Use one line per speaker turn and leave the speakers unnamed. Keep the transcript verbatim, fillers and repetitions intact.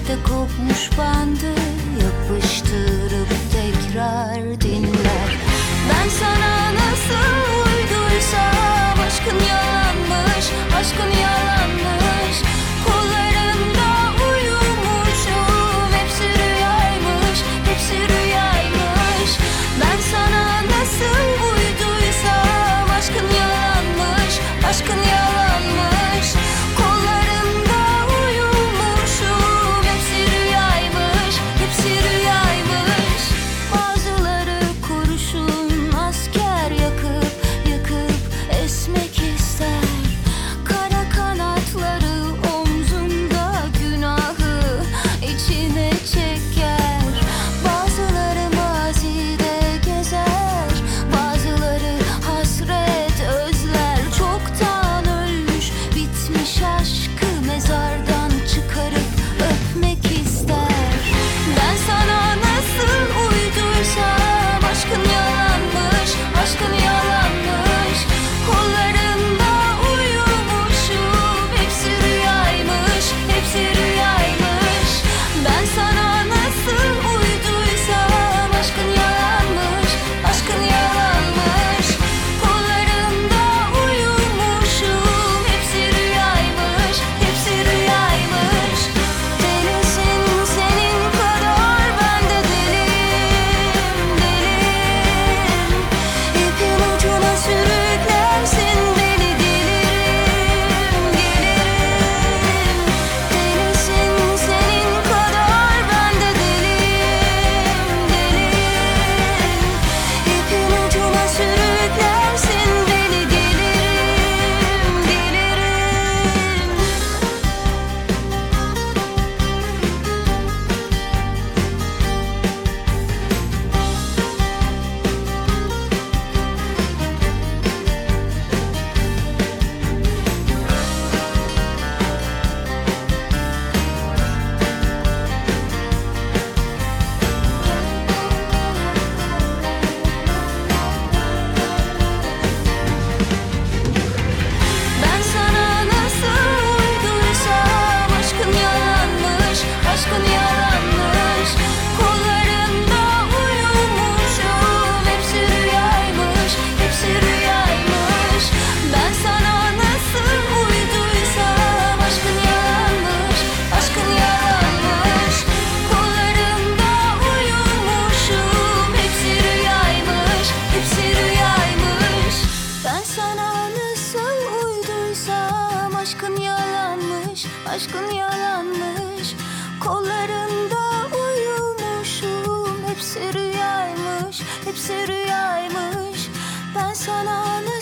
de kopmuş bandı yapıştırıp tekrar dinler. Ben sana nasıl uyduysam aşkın yalanmış, aşkın yalanmış. Kollarında uyumuşum, hepsi rüyaymış, hepsi rüyaymış. Ben sana nasıl uyduysam aşkın yalanmış, aşkın yalanmış. Kollarında uyumuşum, hepsi rüyaymış, hepsi rüyaymış. Bazıları kurşun asker yakıp yakıp esmek ister. Kara kanatları omzunda günahı içine çeker. Bazıları mazide gezer, bazıları hasret özler. Çoktan ölmüş bitmiş aşkı mezardan çıkarıp öpmek ister. Ben sana nasıl uyduysam aşkın yalanmış, aşkın yalanmış. Kollarında uyumuşum, hepsi rüyaymış, hepsi rüyaymış. Ben sana nasıl uyduysam aşkın yalanmış, aşkın yalanmış. Kollarında uyumuşum, hepsi rüyaymış, hepsi rüyaymış. Delisin senin kadar ben de deliyim, deliyim. İpin ucuna sürüklersin beni, gelirim, gelirim. Delisin senin kadar ben de deliyim, deliyim. İpin ucuna sürüklersin beni, gelirim, gelirim. Ben sana nasıl uyduysam aşkın yalanmış, aşkın yalanmış. Kollarında uyumuşum, hepsi rüyaymış, hepsi rüyaymış. Ben sana nasıl uyduysam aşkın yalanmış, aşkın yalanmış. Kollarında uyumuşum, hepsi rüyaymış, hepsi rüyaymış. Ben sana nasıl uyduysam aşkın yalanmış, aşkın yalanmış. Kollarında uyumuşum, hepsi rüyaymış, hepsi rüyaymış. Ben sana